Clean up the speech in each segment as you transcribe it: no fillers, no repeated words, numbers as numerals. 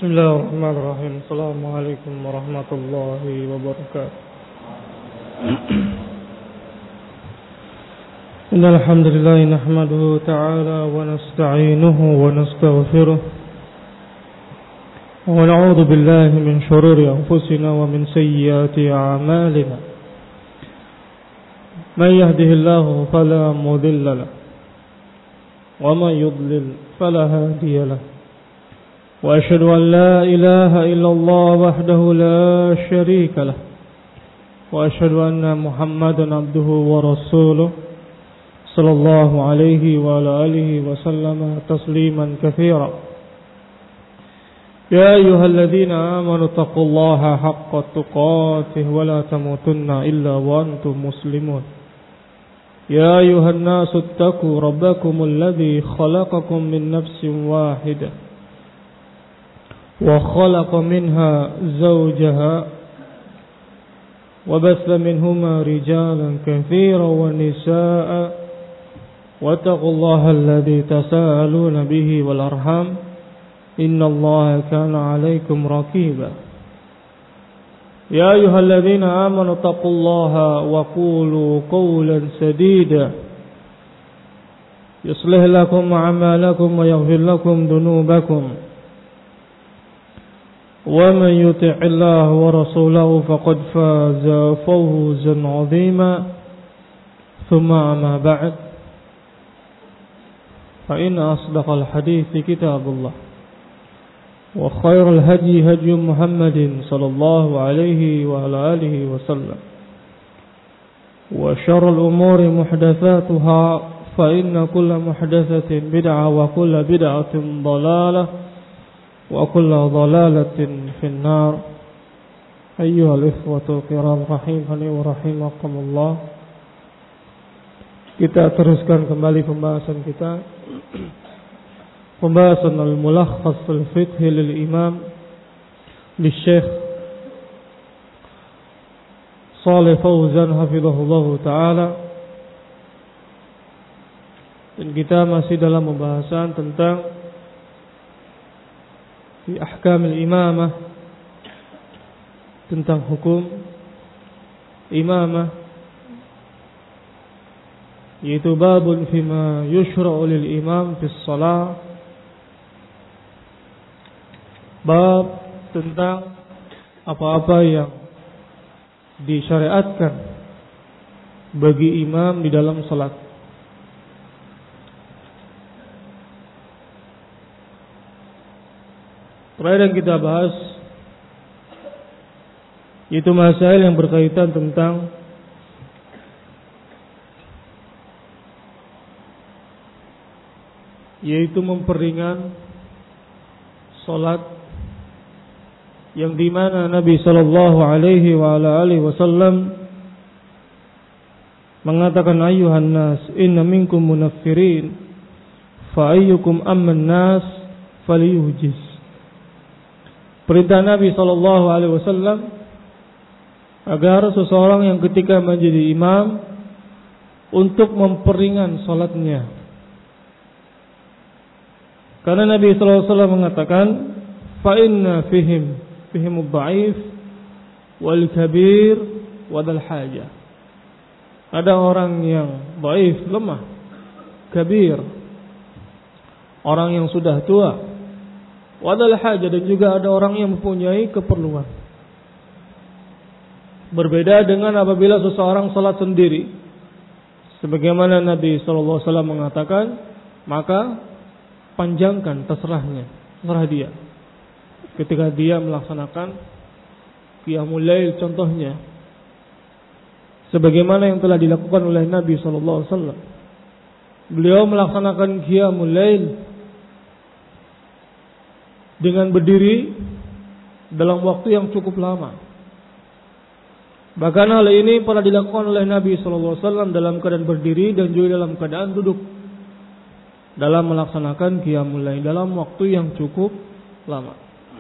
Bismillahirrahmanirrahim. Assalamualaikum warahmatullahi wabarakatuh. Innal hamdalillah nahmaduhu ta'ala wa nasta'inuhu wa nastaghfiruh. Wa na'udzu billahi min shururi anfusina wa min sayyiati a'malina. Man yahdihillahu fala mudilla lahu wa man yudlil fala hadiya lahu. وأشهد أن لا إله إلا الله وحده لا شريك له وأشهد أن محمدا عبده ورسوله صلى الله عليه وعلى آله وسلم تسليما كثيرا يا أيها الذين آمنوا اتقوا الله حق تقاته ولا تموتن إلا وأنتم مسلمون يا أيها الناس اتقوا ربكم الذي خلقكم من نفس واحدة وخلق منها زوجها وبث منهما رجالا كثيرا ونساء واتقوا الله الذي تساءلون به والأرحام إن الله كان عليكم رقيبا يا أيها الذين آمنوا اتقوا الله وقولوا قولا سديدا يصلح لكم أعمالكم ويغفر لكم ذنوبكم ومن يطع الله ورسوله فقد فاز فوزا عظيما ثم أما بعد فإن أصدق الحديث كتاب الله وخير الهدي هدي محمد صلى الله عليه وعلى آله وسلم وشر الأمور محدثاتها فإن كل محدثة بدعة وكل بدعة ضلالة وكل ضلالة في النار أيها الإخوة الكرام رحمني ورحمكم الله. Kita teruskan kembali pembahasan kita, pembahasan al-mulakhas al-fiqh lil imam Syekh Shalih Fauzan hafizahullah taala, dan kita masih dalam pembahasan tentang fi ahkam al-imamah, tentang hukum imamah, yaitu babun fima yushra'u lil imam fi shalah, bab tentang apa-apa yang disyariatkan bagi imam di dalam salat. Terakhir yang kita bahas itu masalah yang berkaitan tentang yaitu memperingan salat, yang dimana Nabi sallallahu alaihi wa ala alihi wasallam mengatakan ayyuhan nas inna minkum munaffirin fa ayyukum amman nas falyuhjiz. Perintah Nabi sallallahu alaihi wasallam agar seseorang yang ketika menjadi imam untuk memperingan salatnya. Karena Nabi sallallahu alaihi wasallam mengatakan fa inna fihim ad-dha'if wal kabir wa dzal hajah. Ada orang yang dhaif, lemah, kabir, orang yang sudah tua, wadal hajah, dan juga ada orang yang mempunyai keperluan. Berbeda dengan apabila seseorang salat sendiri, sebagaimana Nabi sallallahu alaihi wasallam mengatakan, maka panjangkan terserah dia. Ketika dia melaksanakan qiyamul lail contohnya, sebagaimana yang telah dilakukan oleh Nabi sallallahu alaihi wasallam. Beliau melaksanakan qiyamul lail dengan berdiri dalam waktu yang cukup lama. Bahkan hal ini pernah dilakukan oleh Nabi SAW dalam keadaan berdiri dan juga dalam keadaan duduk, dalam melaksanakan qiyamul lail dalam waktu yang cukup lama.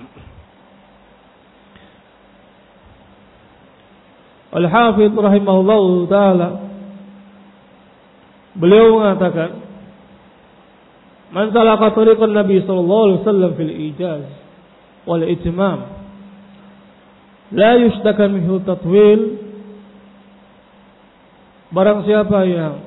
Al-Hafidh rahimahullah ta'ala, beliau mengatakan, man salaka tariqan Nabi sallallahu alaihi wasallam fil ijaz wal itmam. La yushtaka minhu tatwil. Barang siapa yang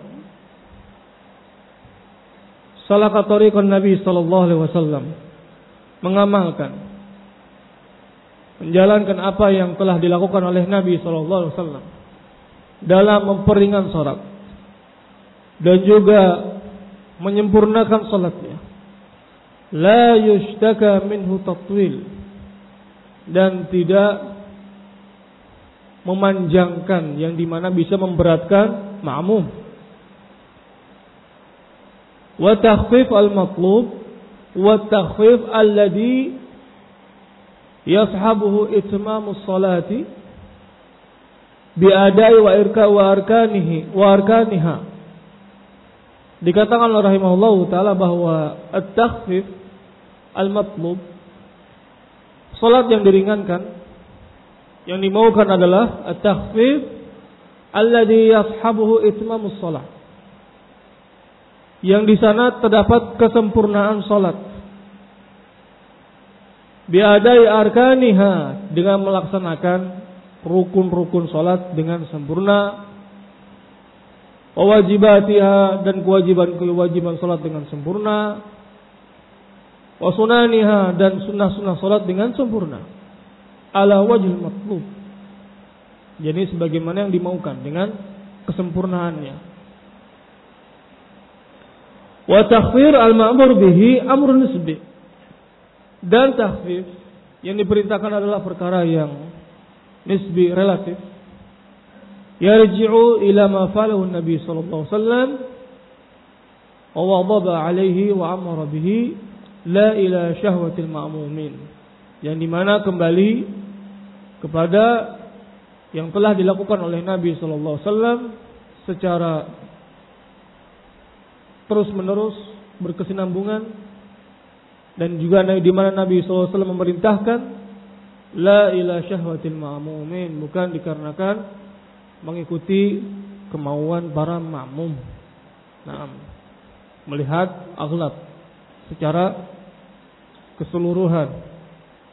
salaka tariqan Nabi sallallahu alaihi wasallam, mengamalkan, menjalankan apa yang telah dilakukan oleh Nabi sallallahu alaihi wasallam dalam memperingan salat dan juga menyempurnakan salatnya, la yushtaka minhu tatwil, dan tidak memanjangkan yang dimana bisa memberatkan ma'mum. Wa takhfif al-matlub wa takhfif alladhi yashabuhu itmamus salati bi adai wa arkaniha. Dikatakan oleh rahimahullahu taala bahwa at-takhfif al-matlub, salat yang diringankan, yang dimaukan adalah at-takhfif alladhi yashabuhu itmamus salat, yang di sana terdapat kesempurnaan salat, biadai arkaniha, dengan melaksanakan rukun-rukun salat dengan sempurna, wajibatiha, dan kewajiban salat dengan sempurna, wasunaniha, dan sunnah-sunnah salat dengan sempurna, ala wajhil matlub, jadi sebagaimana yang dimaukan dengan kesempurnaannya. Wa takhfir al-ma'mur bihi amrun nisbi, dan takhfif yang diperintahkan adalah perkara yang nisbi, relatif, yarji'u ila ma fa'alahu Nabi sallallahu alaihi wasallam wa wadaba alaihi wa amara bihi, la ila syahwatil ma'mumin, yang dimana kembali kepada yang telah dilakukan oleh Nabi sallallahu alaihi wasallam secara terus-menerus, berkesinambungan, dan juga di mana Nabi sallallahu alaihi wasallam memerintahkan la ila syahwatil ma'mumin, bukan dikarenakan mengikuti kemauan para makmum. Nah, melihat aghlab secara keseluruhan.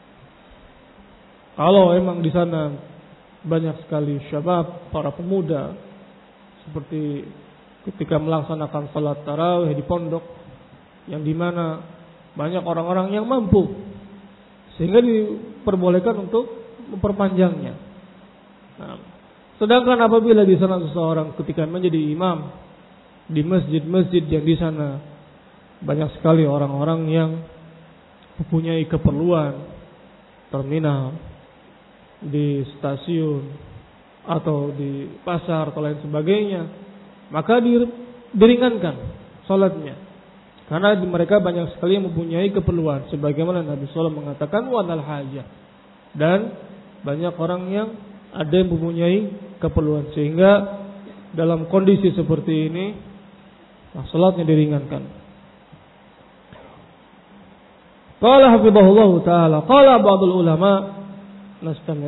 Kalau emang di sana banyak sekali syabab, para pemuda, seperti ketika melaksanakan salat tarawih di pondok, yang dimana banyak orang-orang yang mampu, sehingga diperbolehkan untuk memperpanjangnya. Nah, sedangkan apabila di sana seseorang ketika menjadi imam di masjid-masjid yang di sana banyak sekali orang-orang yang mempunyai keperluan, terminal, di stasiun atau di pasar atau lain sebagainya, maka diringankan salatnya, karena mereka banyak sekali yang mempunyai keperluan, sebagaimana Nabi SAW mengatakan wanal hajah, dan banyak orang yang ada yang mempunyai keperluan, sehingga dalam kondisi seperti ini salatnya diringankan. Qala hafizahullahu taala, qala ba'dul ulama, nastamir,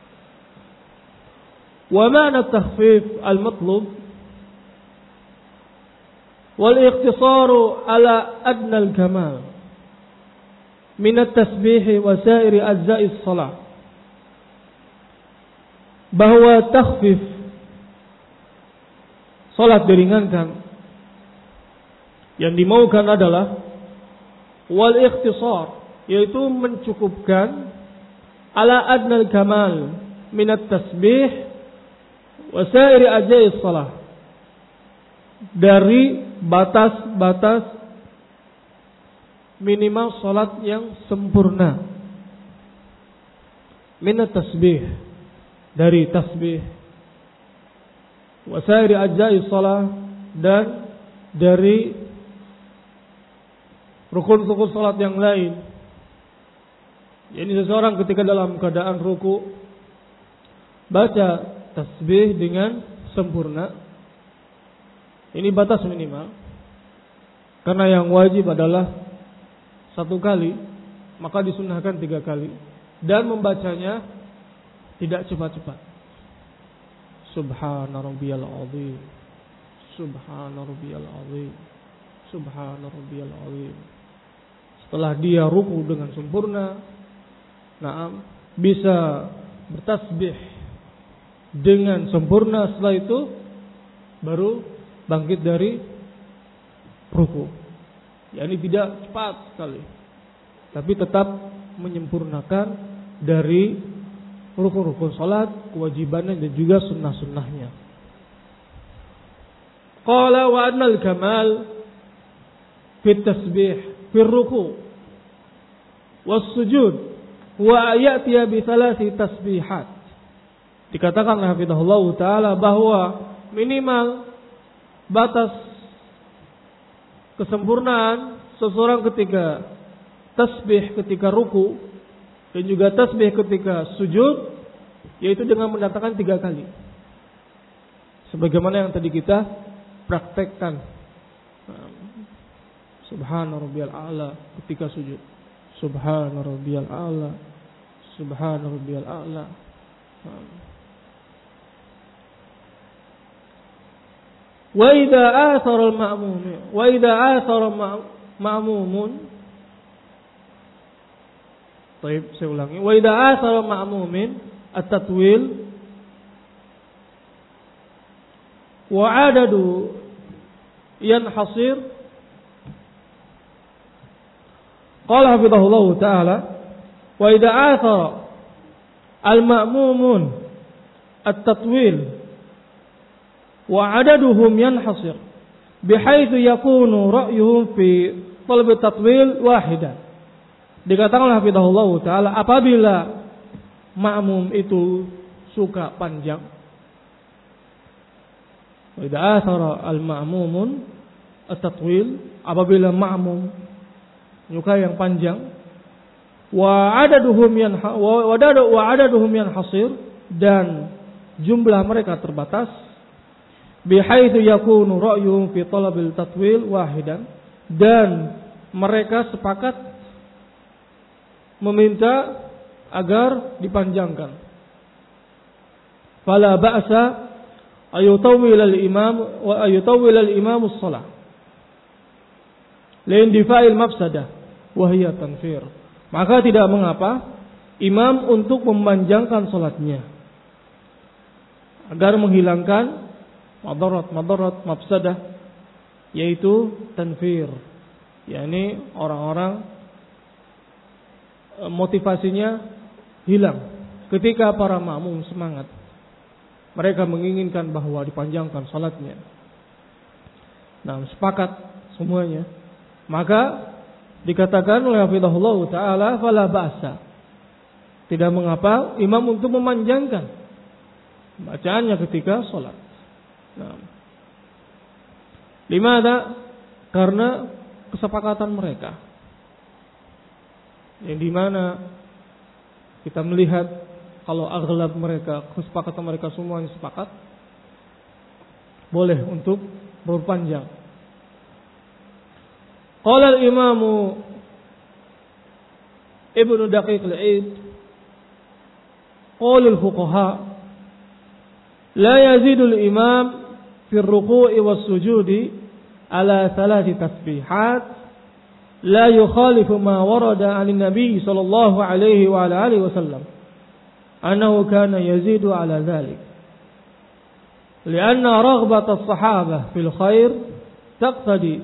wa ma'na at-takhfif al-matlub wal ikhtisaru ala adna al-kamal min at-tasbih wa sa'iri ajza'i as-salah, bahwa takhfif, salat diringankan, yang dimaukan adalah wal ikhtisar, yaitu mencukupkan, ala adnal kamal minat tasbih wa sa'iri ajai salah, dari batas-batas minimal salat yang sempurna. Minat tasbih, dari tasbih, wa sa'iri ajai salah, dan dari rukun-rukun salat yang lain. Ini seseorang ketika dalam keadaan ruku baca tasbih dengan sempurna, ini batas minimal, karena yang wajib adalah 1 kali, maka disunnahkan 3 kali, dan membacanya tidak cepat-cepat. Subhana rabbiyal azim, subhana rabbiyal azim, subhana rabbiyal azim. Setelah dia ruku dengan sempurna, bisa bertasbih dengan sempurna, setelah itu baru bangkit dari ruku. Yani tidak cepat sekali, tapi tetap menyempurnakan dari rukun-rukun salat, kewajibannya dan juga sunnah-sunnahnya. Qala wa annal kamal fi tasbih fi ruku' was sujud wa ya'tiya bi thalathi tasbihat. Dikatakan hafizahullah taala bahwa minimal batas kesempurnaan seseorang ketika tasbih ketika ruku dan juga tasbih ketika sujud, yaitu dengan mendatangkan 3 kali. Sebagaimana yang tadi kita praktekkan. Subhana rabbiyal a'la ketika sujud. Subhana rabbiyal a'la. Subhana rabbiyal a'la. Wa idza athara al-ma'mum wa idza athara ma'mumun. Baik, saya ulangi. Wa idza athara ma'mumin at-tatwil wa adadu yanhasir. Qala hafizahullah ta'ala wa idza athara al-ma'mumun at-tatwil wa adaduhum yanhasir bihaitsu yakunu ra'yuhum fi talab at-tatwil wahidan. Dikatakan hafizahullah ta'ala apabila ma'mum itu suka panjang, wa idza athara al-ma'mumun at-tatwil, apabila ma'mum suka yang panjang, wa adaduhum yanhasir, dan jumlah mereka terbatas, bihaitsu yakunu ra'yuhum fi talabil tatwil wahidan, dan mereka sepakat meminta agar dipanjangkan. Fala ba'sa ayutawwil al-imam wa ayutawwil al-imam as-shalah li'indifa'il mafsadah wa hiya tanfir. Maka tidak mengapa imam untuk memanjangkan salatnya agar menghilangkan madarat mafsadah, yaitu tanfir, yakni orang-orang motivasinya hilang ketika para makmum semangat, mereka menginginkan bahwa dipanjangkan salatnya. Nah, sepakat semuanya, maka dikatakan oleh hafizahullah taala fala ba'sa, tidak mengapa imam untuk memanjangkan bacaannya ketika salat. Nah, limada? Karena kesepakatan mereka, yang dimana kita melihat kalau aghlab mereka, kesepakatan mereka semuanya sepakat boleh untuk berpanjang. Qala al-Imam Ibnu Daqiq al-Eid, qala al-fuqaha la yazidu al-imam fi ar-ruku'i was-sujudi ala 3 tasbihat la yukhalifu ma warada 'an an-nabi sallallahu alaihi wa ala alihi wasallam annahu kana yazidu ala dhalik li'anna raghbat as-sahabah fil khair taqtadi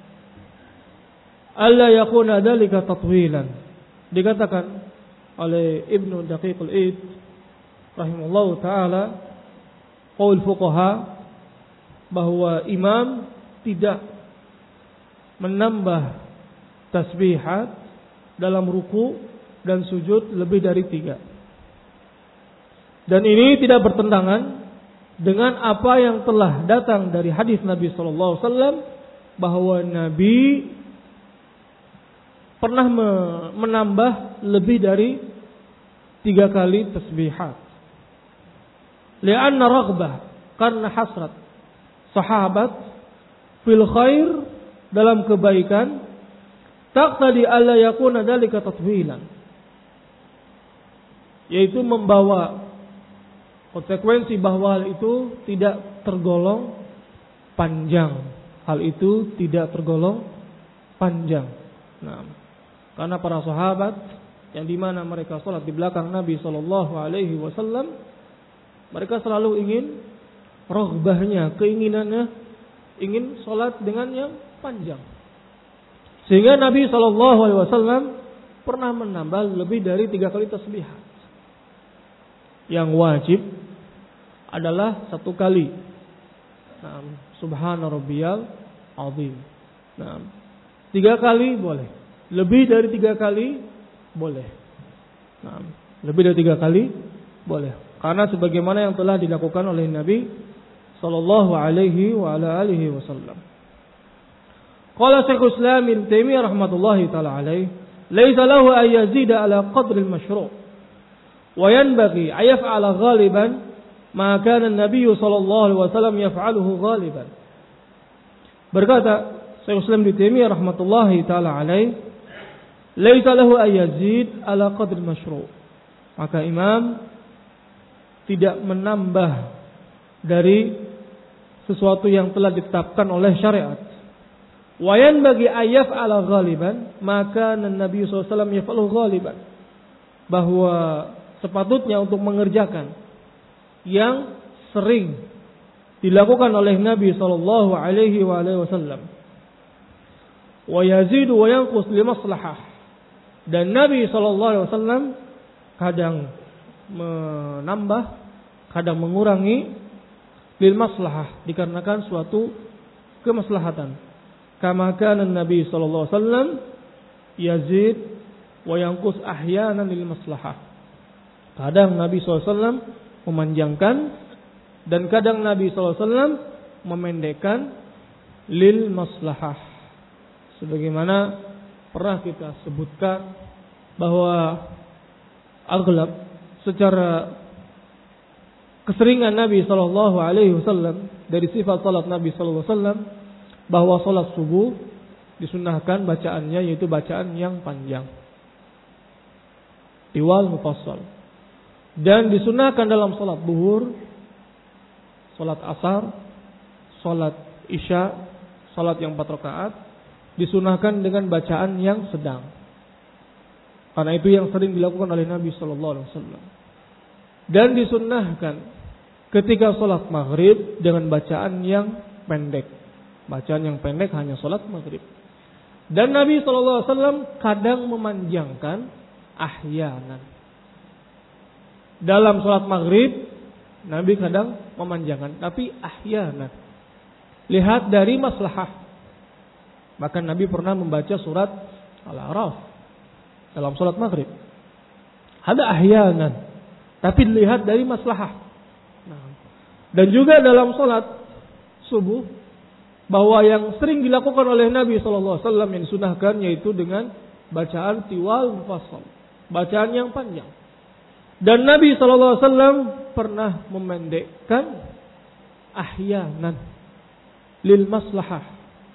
alla yakuna dhalika tatwilan. Dikatakan oleh Ibnu Daqiq al-Eid rahimahullahu taala, qaul fuqaha, bahwa imam tidak menambah tasbihat dalam ruku dan sujud lebih dari 3. Dan ini tidak bertentangan dengan apa yang telah datang dari hadis Nabi sallallahu alaihi wasallam, bahwa Nabi pernah menambah lebih dari 3 kali tasbihat. Li'anna raghbah, karena hasrat sahabat fil khair, dalam kebaikan, taqtadi alla yakuna dzalika tatwilan, yaitu membawa konsekuensi bahwa hal itu tidak tergolong panjang. Hal itu tidak tergolong panjang. Nah, karena para sahabat yang dimana mereka sholat di belakang Nabi Shallallahu Alaihi Wasallam, mereka selalu ingin roghbahnya, keinginannya ingin sholat dengan yang panjang. Sehingga Nabi Shallallahu Alaihi Wasallam pernah menambah lebih dari 3 kali tasbihat. Yang wajib adalah 1 kali. Subhana rabbiyal azim. 3 kali boleh. Lebih dari 3 kali boleh. Lebih dari 3 kali boleh. Karena sebagaimana yang telah dilakukan oleh Nabi sallallahu alaihi wa ala alihi wasallam. Qala Syekhul Islam Ibnu Taimiyah rahmatullahi taala alaihi, "Laisa lahu an yazida ala qadri al-mashru', wa yanbaghi an yaf'ala ghaliban ma kana an-nabiy sallallahu alaihi wasallam yaf'aluhu ghaliban." Berkata Syekhul Islam Ibnu Taimiyah rahmatullahi taala alaihi, "Laisa lahu an yazid ala qadri al-mashru'." Maka imam tidak menambah dari sesuatu yang telah ditetapkan oleh syariat. Wayan bagi ayaf ala ghaliban, maka Nabi SAW yaf'alu ghaliban, bahwa sepatutnya untuk mengerjakan yang sering dilakukan oleh Nabi sallallahu alaihi wasallam. Wa yazidu wa yanqus li maslahah. Dan Nabi sallallahu alaihi wasallam kadang menambah, kadang mengurangi lil maslahah, dikarenakan suatu kemaslahatan. Kama kana Nabi sallallahu alaihi wasallam yazid wa yanqus ahyanan lil maslahah. Kadang Nabi sallallahu alaihi wasallam memanjangkan dan kadang Nabi sallallahu alaihi wasallam memendekkan lil maslahah. Sebagaimana pernah kita sebutkan bahwa aghlab secara keseringan Nabi sallallahu alaihi wasallam, dari sifat salat Nabi sallallahu alaihi wasallam, bahwa salat subuh disunnahkan bacaannya yaitu bacaan yang panjang, tiwal mufassal. Dan disunnahkan dalam salat zuhur, salat asar, salat isya, salat yang 4 rakaat disunnahkan dengan bacaan yang sedang. Karena itu yang sering dilakukan oleh Nabi sallallahu alaihi wasallam. Dan disunnahkan ketika salat maghrib dengan bacaan yang pendek. Bacaan yang pendek hanya salat maghrib. Dan Nabi sallallahu alaihi wasallam kadang memanjangkan ahyanan. Dalam salat maghrib Nabi kadang memanjangkan, tapi ahyanan. Lihat dari maslahah. Bahkan Nabi pernah membaca surat Al-A'raf dalam salat maghrib. Ada ahyanan, tapi dilihat dari maslahah. Dan juga dalam salat subuh, bahwa yang sering dilakukan oleh Nabi SAW yang disunahkan yaitu dengan bacaan tiwal mufassal, bacaan yang panjang. Dan Nabi SAW pernah memendekkan ahyanan lil maslahah.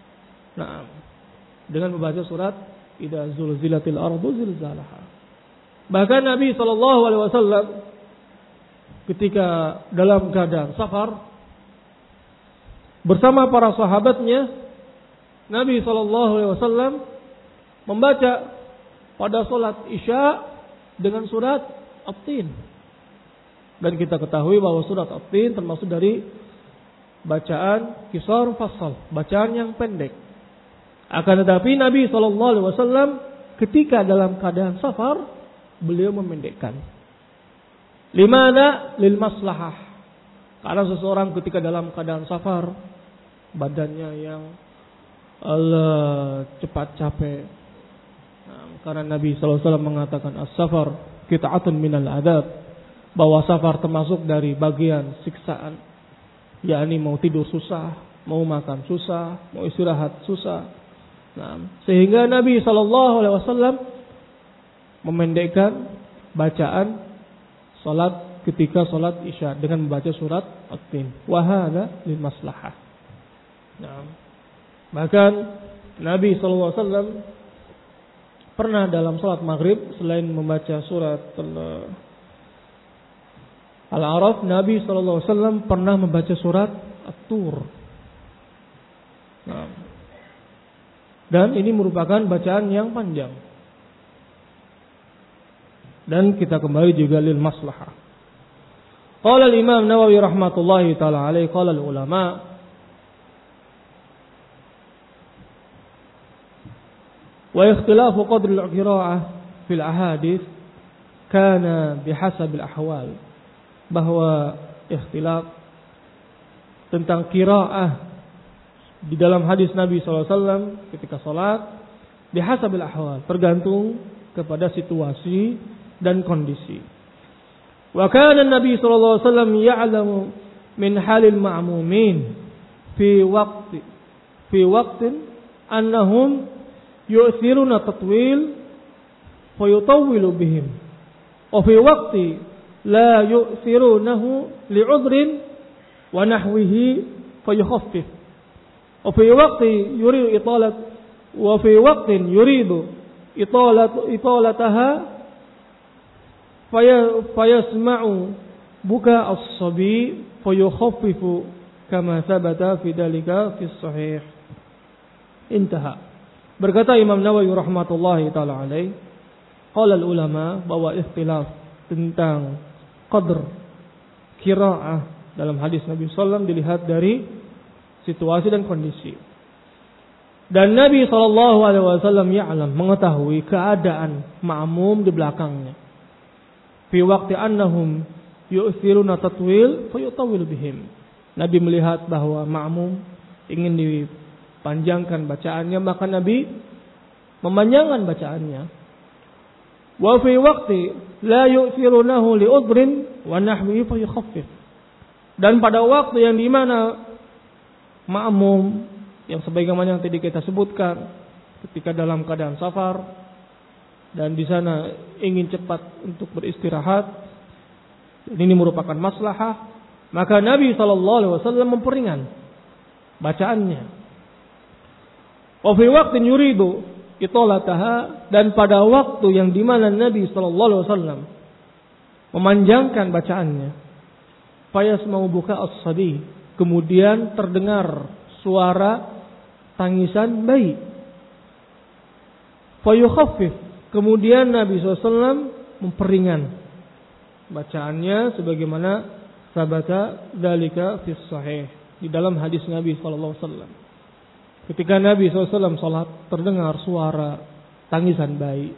Dengan membaca surat Idza zulzilatil ardu zilzalaha. Bahkan Nabi SAW ketika dalam keadaan safar bersama para sahabatnya, Nabi SAW membaca pada salat isya dengan surat At-Tin. Dan kita ketahui bahwa surat At-Tin termasuk dari bacaan qisar mufassal, bacaan yang pendek. Akan tetapi Nabi SAW ketika dalam keadaan safar, beliau memendekkan. Limana? Lil maslahah. Karena seseorang ketika dalam keadaan safar, badannya yang cepat capek. Karena Nabi SAW mengatakan as-safar qita'atun minal adab, bahwa safar termasuk dari bagian siksaan. Yakni mau tidur susah, mau makan susah, mau istirahat susah. Sehingga Nabi SAW memendekkan bacaan salat ketika salat isya dengan membaca surat At-Tin. Wa hadza lil maslahah. Bahkan Nabi SAW pernah dalam salat maghrib selain membaca surat Al-A'raf, Nabi SAW pernah membaca surat At-Tur. Dan ini merupakan bacaan yang panjang. dan kita kembali juga lil maslahah. Qala al-Imam Nawawi rahmatullahi taala alaihi qala al-ulama wa ikhtilafu qadr al-qira'ah fil ahadits kana bihasab al-ahwal, bahwa ikhtilaf tentang qiraah di dalam hadis Nabi SAW ketika salat bihasab al-ahwal, tergantung kepada situasi dan kondisi. Wa kana Nabi sallallahu alaihi wasallam ya'lamu min halil ma'mumin fi waqtin annahum yu'thiruna tatwil fa yutawwilu bihim wa fi waqti la yu'thirunahu li'udhrin wa nahwihi fa yukhaffif wa fi waqti yuridu italat wa fi waqtin yuridu italataha fayasma'u buka as-sabi fayukhaffifu kama thabata fi dalika fi sahih. Intaha. Berkata Imam Nawawi rahmatullahi taala alaih, qala ulama, bahwa ikhtilaf tentang qadr qiraah dalam hadis Nabi sallallahu dilihat dari situasi dan kondisi. Dan Nabi sallallahu alaihi wasallam ya'lam, mengetahui keadaan ma'mum di belakangnya. Fi waqti annahum yu'thiruna tatwil fayutawwil bihim. Nabi melihat bahwa ma'mum ingin dipanjangkan bacaannya, maka Nabi memanjangkan bacaannya. Wa fi waqti la yu'thirunahu li'udhrin wa nahwihi fayukhaffif. Dan pada waktu yang di mana ma'mum yang sebagaimana yang tadi kita sebutkan, ketika dalam keadaan safar dan di sana ingin cepat untuk beristirahat, ini merupakan maslahah, maka Nabi SAW memperingan bacaannya. Wa fi waqtin yuridu italataha, dan pada waktu yang dimana Nabi SAW memanjangkan bacaannya, fayasma'u buka as-sabi, kemudian terdengar suara tangisan bayi. Fayukhaffif, kemudian Nabi SAW memperingan bacaannya sebagaimana sabata dalika fis sahih, di dalam hadis Nabi SAW. Ketika Nabi SAW salat, terdengar suara tangisan bayi,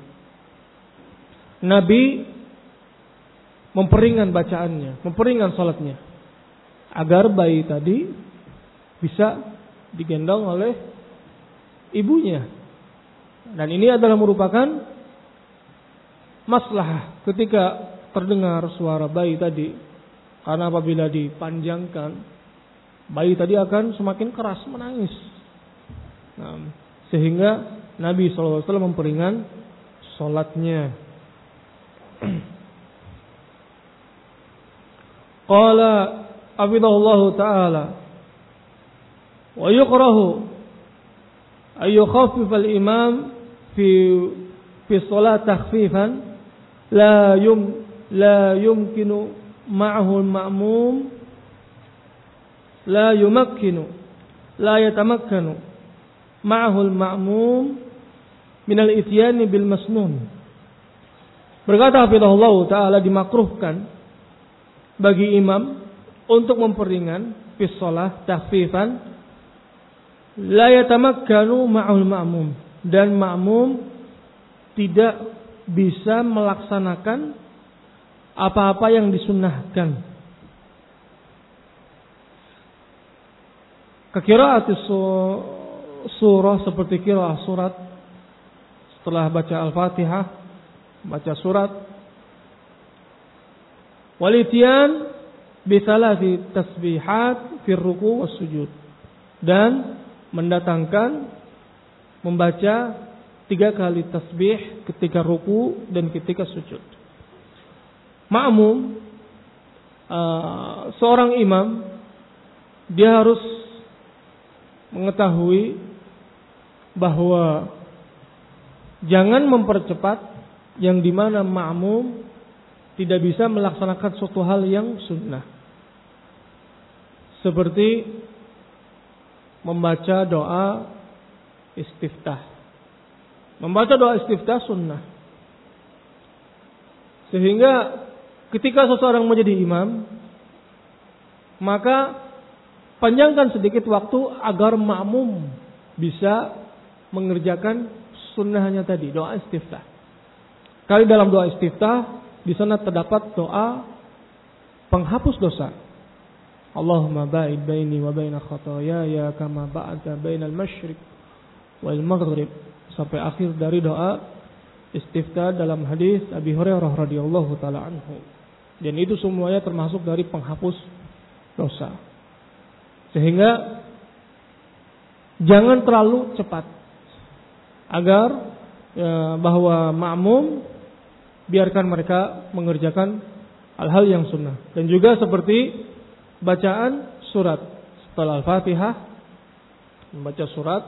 Nabi memperingan bacaannya, memperingan salatnya, agar bayi tadi bisa digendong oleh ibunya. Dan ini adalah merupakan maslahah ketika terdengar suara bayi tadi, karena apabila dipanjangkan, bayi tadi akan semakin keras menangis. Nah, sehingga Nabi SAW memperingan salatnya. Qala hafidhahullahu ta'ala wa yukrahu ay yukhaffif al-imam fi shalat takhfifan la yumkinu ma'ahu al-ma'mum la yatamakkanu ma'ahu al-ma'mum min al-ityani bil masnun. Berkata hafizahullah ta'ala, dimakruhkan bagi imam untuk memperingan fi shalah takhfifan la yatamakkanu ma'al ma'mum, dan ma'mum tidak bisa melaksanakan apa-apa yang disunnahkan. Qiraat surah seperti qiraat surat setelah baca Al-Fatihah, baca surat. Walitian bisalati tasbihat fi ruku' was sujud, dan mendatangkan membaca 3 kali tasbih ketika ruku dan ketika sujud. Ma'mum, seorang imam, dia harus mengetahui bahwa jangan mempercepat yang dimana ma'mum tidak bisa melaksanakan suatu hal yang sunnah, seperti membaca doa istiftah. Membaca doa istiftah sunnah. Sehingga ketika seseorang menjadi imam, maka panjangkan sedikit waktu agar makmum bisa mengerjakan sunnahnya tadi, doa istiftah. Kali dalam doa istiftah di sana terdapat doa penghapus dosa. Allahumma ba'id baini wa baina khataayaya kama ba'adta bainal masyriq wal maghrib, sampai akhir dari doa istiftah dalam hadis Abi Hurairah radhiyallahu taala anhu. Dan itu semuanya termasuk dari penghapus dosa. Sehingga jangan terlalu cepat, agar bahwa makmum biarkan mereka mengerjakan hal-hal yang sunnah. Dan juga seperti bacaan surat setelah Al-Fatihah, membaca surat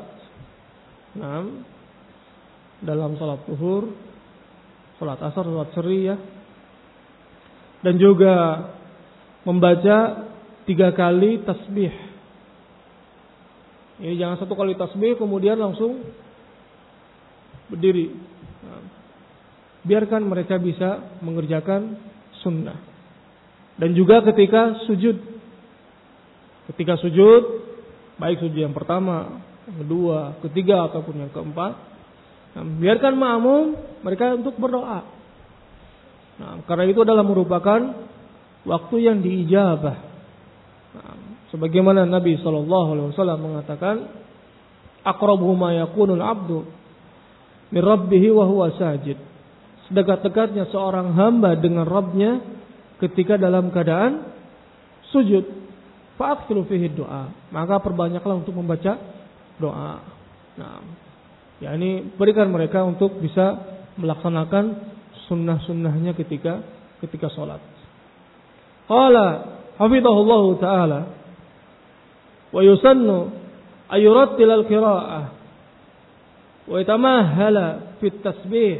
dalam salat zuhur, salat asar, salat syariah, dan juga membaca 3 kali tasbih. Ini jangan 1 kali tasbih kemudian langsung berdiri. Biarkan mereka bisa mengerjakan sunnah. Dan juga ketika sujud, baik sujud yang pertama, yang kedua, ketiga ataupun yang keempat, biarkan makmum mereka untuk berdoa. Karena itu adalah merupakan waktu yang diijabah. Sebagaimana Nabi SAW mengatakan, aqrabu ma yakunul abdu min rabbih wa huwa sajid. Sedekat-dekatnya seorang hamba dengan Rabbnya ketika dalam keadaan sujud. Fa'akthiru fihi doa, maka perbanyaklah untuk membaca doa. Ini berikan mereka untuk bisa melaksanakan sunnah-sunnahnya ketika sholat. Qala hafidhahullahu ta'ala wa yusannu ayurattil al-qira'ah wa yatamahala fit tasbih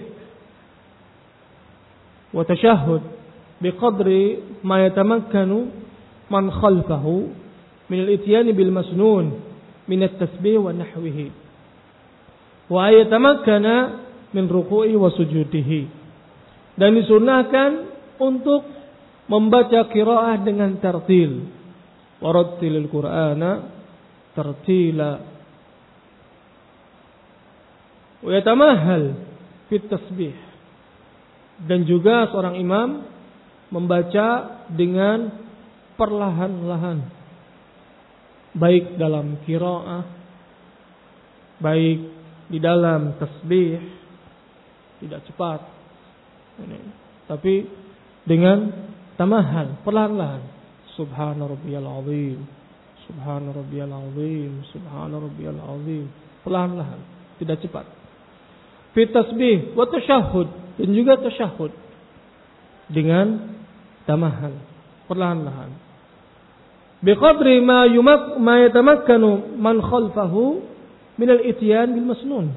wa tashahhud biqadri ma yatamakkanu man khalfahu min al-ityan bil masnun min at-tasbih wa nahwihi wa yatamakkana min ruku'i wa sujudihi. Dan disunahkan untuk membaca qiraah dengan tartil. Warattilil Qur'ana tartila. Wa yatamahhal fit tasbih. Dan juga seorang imam membaca dengan perlahan-lahan, baik dalam qiraah, baik di dalam tasbih, tidak cepat, tapi dengan tamahal, perlahan-lahan. Subhana rabbiyal azim, subhana rabbiyal azim, subhana rabbiyal azim, perlahan-lahan, tidak cepat. Fi tasbih wa tashahhud, dan juga tashahhud dengan tamahal, perlahan-lahan. Biqadri ma yatamakkanu man khalfahu min al-ityan bil masnun.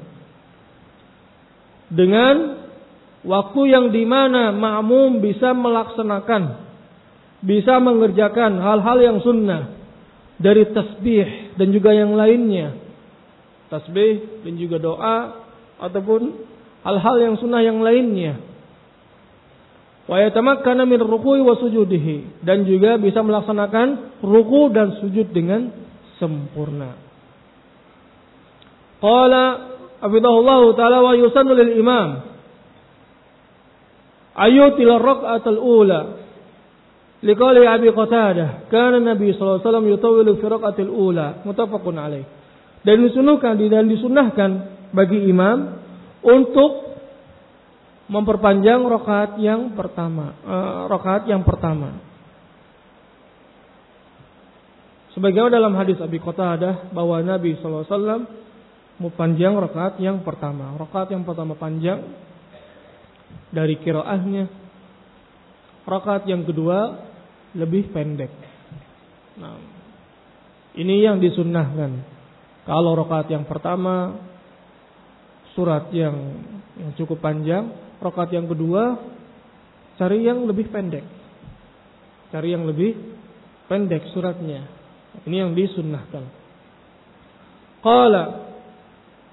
Dengan waktu yang dimana makmum bisa melaksanakan, bisa mengerjakan hal-hal yang sunnah dari tasbih dan juga yang lainnya. Tasbih dan juga doa ataupun hal-hal yang sunnah yang lainnya. Wa yatamakkana min ruku'i wa sujudihi, dan juga bisa melaksanakan ruku dan sujud dengan sempurna. Qala hafidhahullahu ta'ala wa yusannu lil imam ayutil rak'atul ula liqali Abi Qatadah kana Nabi sallallahu alaihi wasallam yutawwilu fi rak'atil ula, muttafaqun alaih. Dan disunahkan bagi imam untuk memperpanjang rakaat yang pertama. Sebagaimana dalam hadis Abi Qatadah bahwa Nabi SAW mempanjang rakaat yang pertama. Rakaat yang pertama panjang dari qiraahnya. Rakaat yang kedua lebih pendek. Nah, ini yang disunnahkan. Kalau rakaat yang pertama surat yang cukup panjang, rakaat yang kedua cari yang lebih pendek. Cari yang lebih pendek suratnya. Ini yang disunnahkan. Qala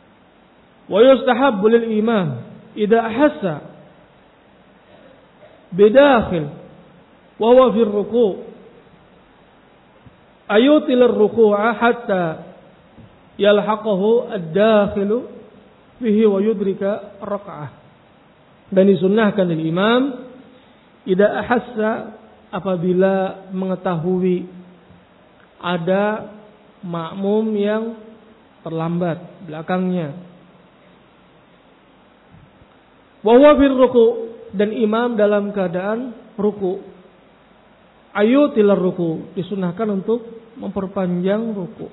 wa yustahabbu lil imam idza ahassa bidakhil wa huwa fi ruku' ayutil ruku'a hatta yalhaqahu ad-dakhilu fihi wa yudrika raka'ah. Dan disunnahkan dari imam idza ahassa, apabila mengetahui ada makmum yang terlambat belakangnya, wa huwa fil ruku', dan imam dalam keadaan ruku', ayutil ruku', disunahkan untuk memperpanjang ruku',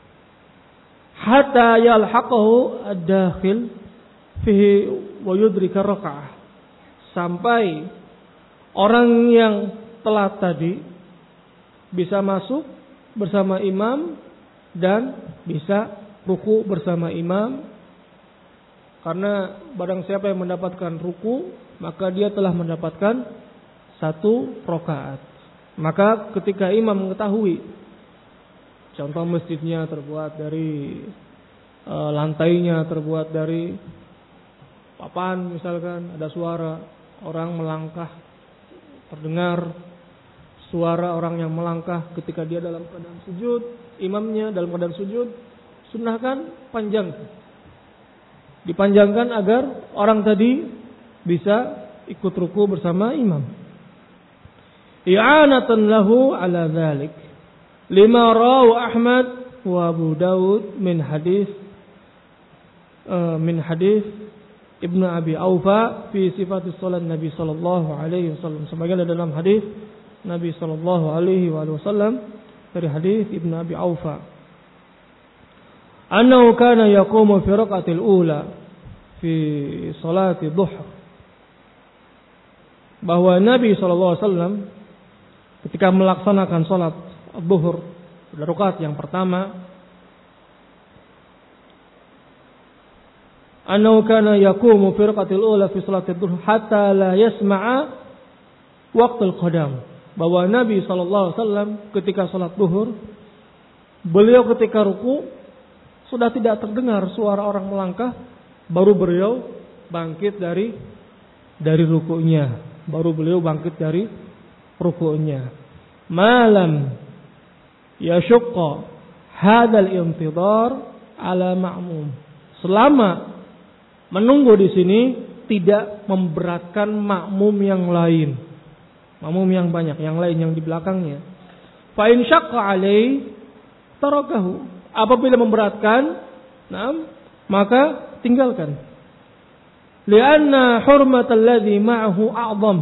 hatta yalhaqahu ad-dakhil fihi wa yudrika raka'ah, sampai orang yang telat tadi bisa masuk bersama imam dan bisa ruku bersama imam. Karena barang siapa yang mendapatkan ruku, maka dia telah mendapatkan 1 rakaat. Maka ketika imam mengetahui, contoh masjidnya terbuat dari lantainya terbuat dari papan misalkan, ada suara orang melangkah, terdengar suara orang yang melangkah ketika dia dalam keadaan sujud, imamnya dalam keadaan sujud, sunnahkan panjang, dipanjangkan agar orang tadi bisa ikut ruku bersama imam. I'anatan lahu ala dzalik, lima rawu Ahmad wa Abu Dawud min hadis Ibnu Abi Aufa fi sifatis salat Nabi sallallahu alaihi wasallam. Sebagaimana dalam hadis Nabi sallallahu alaihi wasallam dari hadis Ibnu Abi Aufa, annahu kana yaqumu fi raqatil ula fi salati dhuhr, bahwa Nabi sallallahu alaihi wasallam ketika melaksanakan salat zuhur pada rakaat yang pertama, annahu kana yaqumu fi raqatil ula fi salati dhuhr hatta la yasma'a waqtul qadam, bahwa Nabi sallallahu alaihi wasallam ketika salat zuhur, beliau ketika ruku sudah tidak terdengar suara orang melangkah, baru beliau bangkit dari rukunya, baru beliau bangkit dari rukunya. Malam yashqa hadzal intidhar ala ma'mum, selama menunggu di sini tidak memberatkan makmum yang lain, makmum yang banyak, yang lain yang di belakangnya. Fa in syaqqa alai tarakahu, apabila memberatkan, maka tinggalkan. Lianna hurmatal ladzi ma'ahu a'zam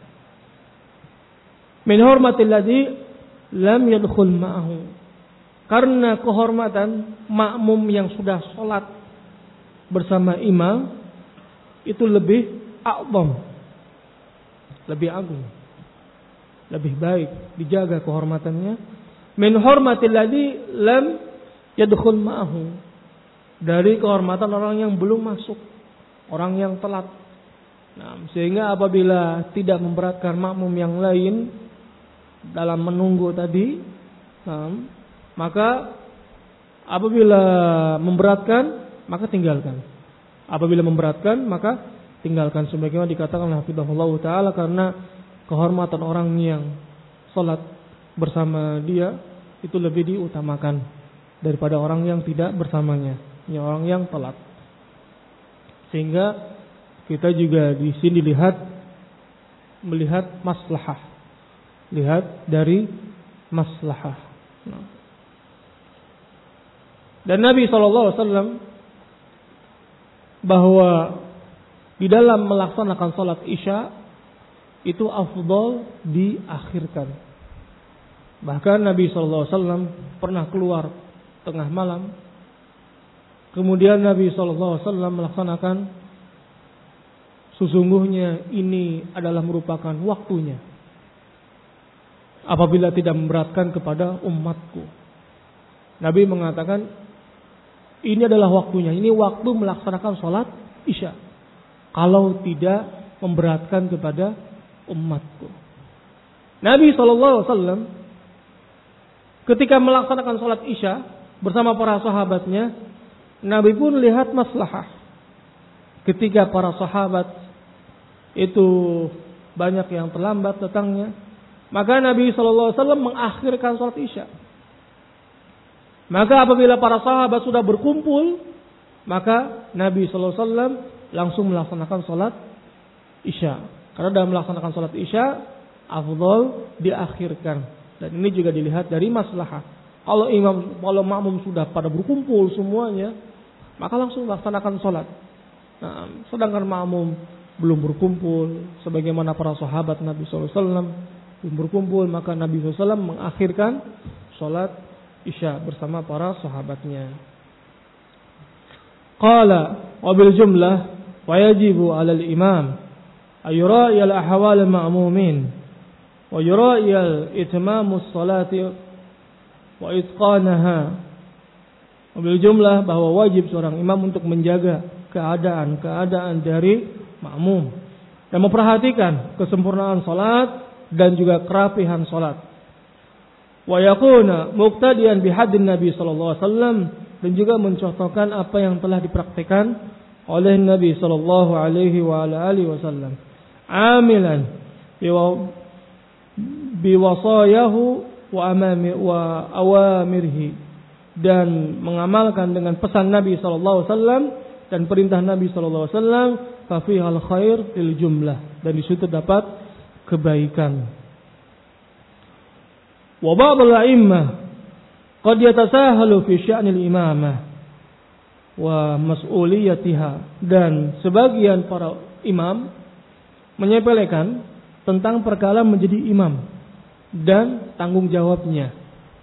min hurmatil ladzi lam yadkhul ma'ahu, karena kehormatan makmum yang sudah sholat bersama imam itu lebih a'zam, lebih agung, lebih baik, dijaga kehormatannya, min hurmatil ladzi lam yadkhul ma'ahu, dari kehormatan orang yang belum masuk, orang yang telat. Sehingga apabila tidak memberatkan makmum yang lain dalam menunggu tadi, maka apabila memberatkan maka tinggalkan. Apabila memberatkan maka tinggalkan, sebagaimana dikatakan oleh hafizahullah taala, karena kehormatan orang yang salat bersama dia itu lebih diutamakan daripada orang yang tidak bersamanya, orang yang telat. Sehingga kita juga di sini melihat maslahah, lihat dari maslahah. Dan Nabi SAW bahwa di dalam melaksanakan salat Isya itu afdal diakhirkan. Bahkan Nabi SAW pernah keluar tengah malam, kemudian Nabi SAW melaksanakan, sesungguhnya ini adalah merupakan waktunya apabila tidak memberatkan kepada umatku. Nabi mengatakan ini adalah waktunya, ini waktu melaksanakan sholat Isya kalau tidak memberatkan kepada umatku. Nabi SAW ketika melaksanakan sholat Isya bersama para sahabatnya, Nabi pun lihat maslahah. Ketika para sahabat itu banyak yang terlambat datangnya. Maka Nabi SAW mengakhirkan sholat isya. Maka apabila para sahabat sudah berkumpul, maka Nabi SAW langsung melaksanakan sholat isya. Karena dalam melaksanakan sholat isya, afdal diakhirkan. Dan ini juga dilihat dari maslahah. Kalau makmum sudah pada berkumpul semuanya, maka langsung melaksanakan sholat. Nah, sedangkan makmum belum berkumpul, sebagaimana para sahabat Nabi SAW belum berkumpul, maka Nabi SAW mengakhirkan sholat isya bersama para sahabatnya. Qala wa bil jumlah wa yajibu 'alal imam ayura'i al-ahwal al-ma'mumin wa yura'i al-itmamus salati wa itqanaha. Wa bil jumlah, bahwa wajib seorang imam untuk menjaga keadaan dari makmum dan memperhatikan kesempurnaan salat dan juga kerapihan salat. Wa yakuna muqtadiyan bihaddin Nabi sallallahu alaihi wasallam, dan juga mencontohkan apa yang telah dipraktikkan oleh Nabi sallallahu alaihi wa alihi wasallam. Amilan biwasayahu wa awamirhi, dan mengamalkan dengan pesan Nabi sallallahu alaihi wasallam dan perintah Nabi sallallahu alaihi wasallam, fa fihal khair lil jumlah, dan di situ dapat kebaikan. Wa ba'dul a'immah qad yatasahalu fi sya'nil imamah wa mas'uliyatiha, dan sebagian para imam menyepelekan tentang perkara menjadi imam dan tanggung jawabnya.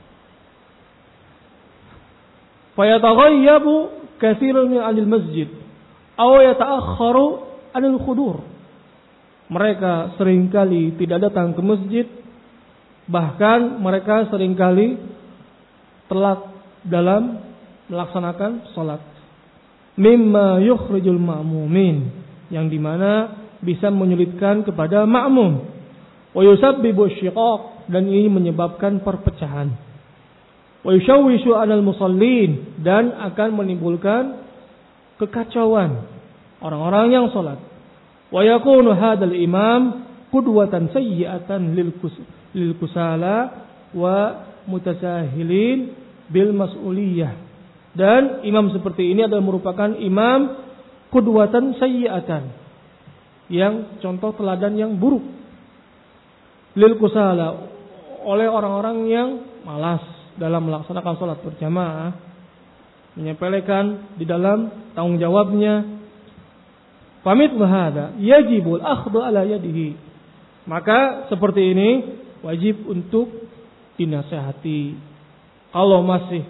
Fayataghayyabu katsirun min anil masjid aw yata'akhkharu anil khudur. Mereka seringkali tidak datang ke masjid, bahkan mereka seringkali telat dalam melaksanakan salat. Mimma yukhrijul ma'mumin, yang dimana bisa menyulitkan kepada makmum. Wa yusabbibu syiqaq, dan ini menyebabkan perpecahan. Wa yushawwishu 'alal musallin, dan akan menimbulkan kekacauan orang-orang yang salat. Wa yakunu hadzal imam qudwatan sayyi'atan lil kusala wa mutasahilin bil mas'uliyah. Dan imam seperti ini adalah merupakan imam qudwatan sayyi'atan, yang contoh teladan yang buruk, lil kusala, oleh orang-orang yang malas dalam melaksanakan salat berjamaah, menyepelekan di dalam tanggung jawabnya. Famithlu hada yajibul akhdhu ala yadihi, maka seperti ini wajib untuk dinasihati. Kalau masih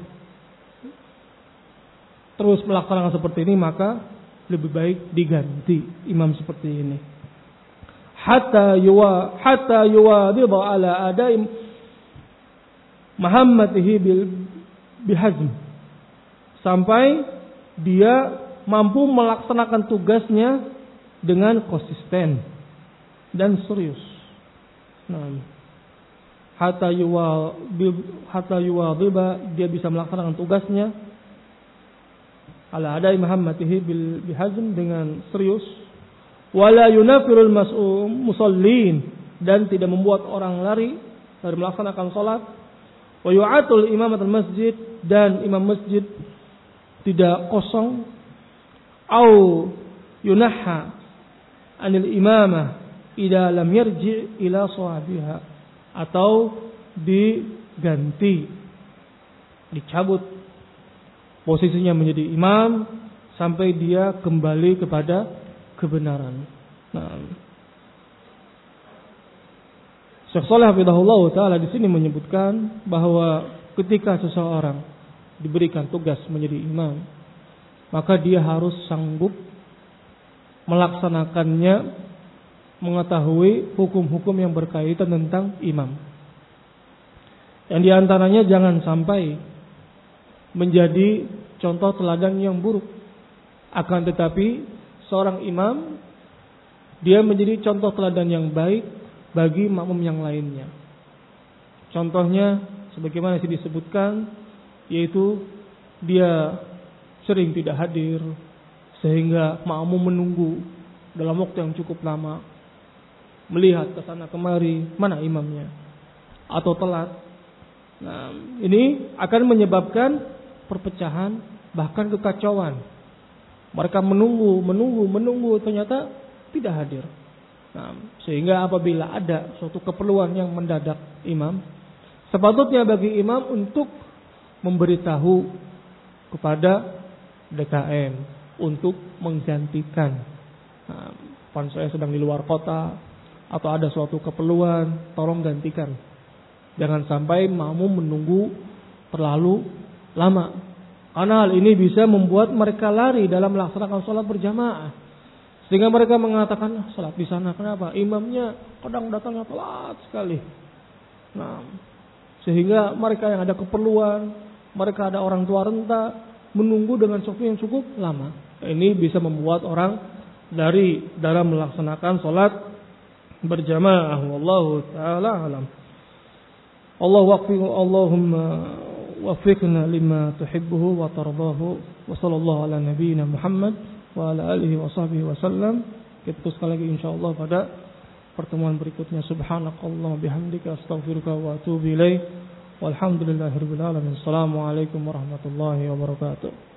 terus melaksanakan seperti ini, maka lebih baik diganti imam seperti ini. Hatta yuwadhiba ala adai mahammatihi bihazm, sampai dia mampu melaksanakan tugasnya dengan konsisten dan serius. Nah, hatta yuwadhiba, dia bisa melaksanakan tugasnya ala adai mahammatihi bihazm, dengan serius. Wala yunafirul musallin, dan tidak membuat orang lari dari melaksanakan salat. Wa yu'atul imamatul masjid, dan imam masjid tidak kosong. Au yunahha anil imamah idza lam yarji ila sahabiha, atau diganti, dicabut posisinya menjadi imam sampai dia kembali kepada kebenaran. Nah, Syekh Shalih hafizahullah taala di sini menyebutkan bahwa ketika seseorang diberikan tugas menjadi imam, maka dia harus sanggup melaksanakannya, mengetahui hukum-hukum yang berkaitan tentang imam. Yang diantaranya jangan sampai menjadi contoh teladan yang buruk. Akan tetapi seorang imam, dia menjadi contoh teladan yang baik bagi makmum yang lainnya. Contohnya sebagaimana yang disebutkan, yaitu dia sering tidak hadir sehingga makmum menunggu dalam waktu yang cukup lama. melihat ke sana kemari, mana imamnya, atau telat. Nah, ini akan menyebabkan perpecahan, bahkan kekacauan. Mereka menunggu, ternyata tidak hadir. Nah, sehingga apabila ada suatu keperluan yang mendadak imam, sepatutnya bagi imam untuk memberitahu kepada DKM untuk menggantikan. Nah, saya sedang di luar kota atau ada suatu keperluan, tolong gantikan. Jangan sampai makmum menunggu terlalu lama. Karena hal ini bisa membuat mereka lari dalam melaksanakan sholat berjamaah. Sehingga mereka mengatakan, sholat di sana kenapa? Imamnya kadang datangnya telat sekali. Nah, sehingga mereka yang ada keperluan, mereka ada orang tua renta, menunggu dengan waktu yang cukup lama. Ini bisa membuat orang dari dalam melaksanakan sholat berjamaah. Wallahu ta'ala alam. Allahumma waffiqna lima tuhibbuhu wa tardahu. Wa sallallahu ala nabiyyina Muhammad wa ala alihi wa sahbihi wa sallam. Kita teruskan lagi insyaallah pada pertemuan berikutnya. Subhanakallah bihamdika astaghfiruka wa atubu ilaik. Walhamdulillahirabbil alamin. Assalamualaikum warahmatullahi wabarakatuh.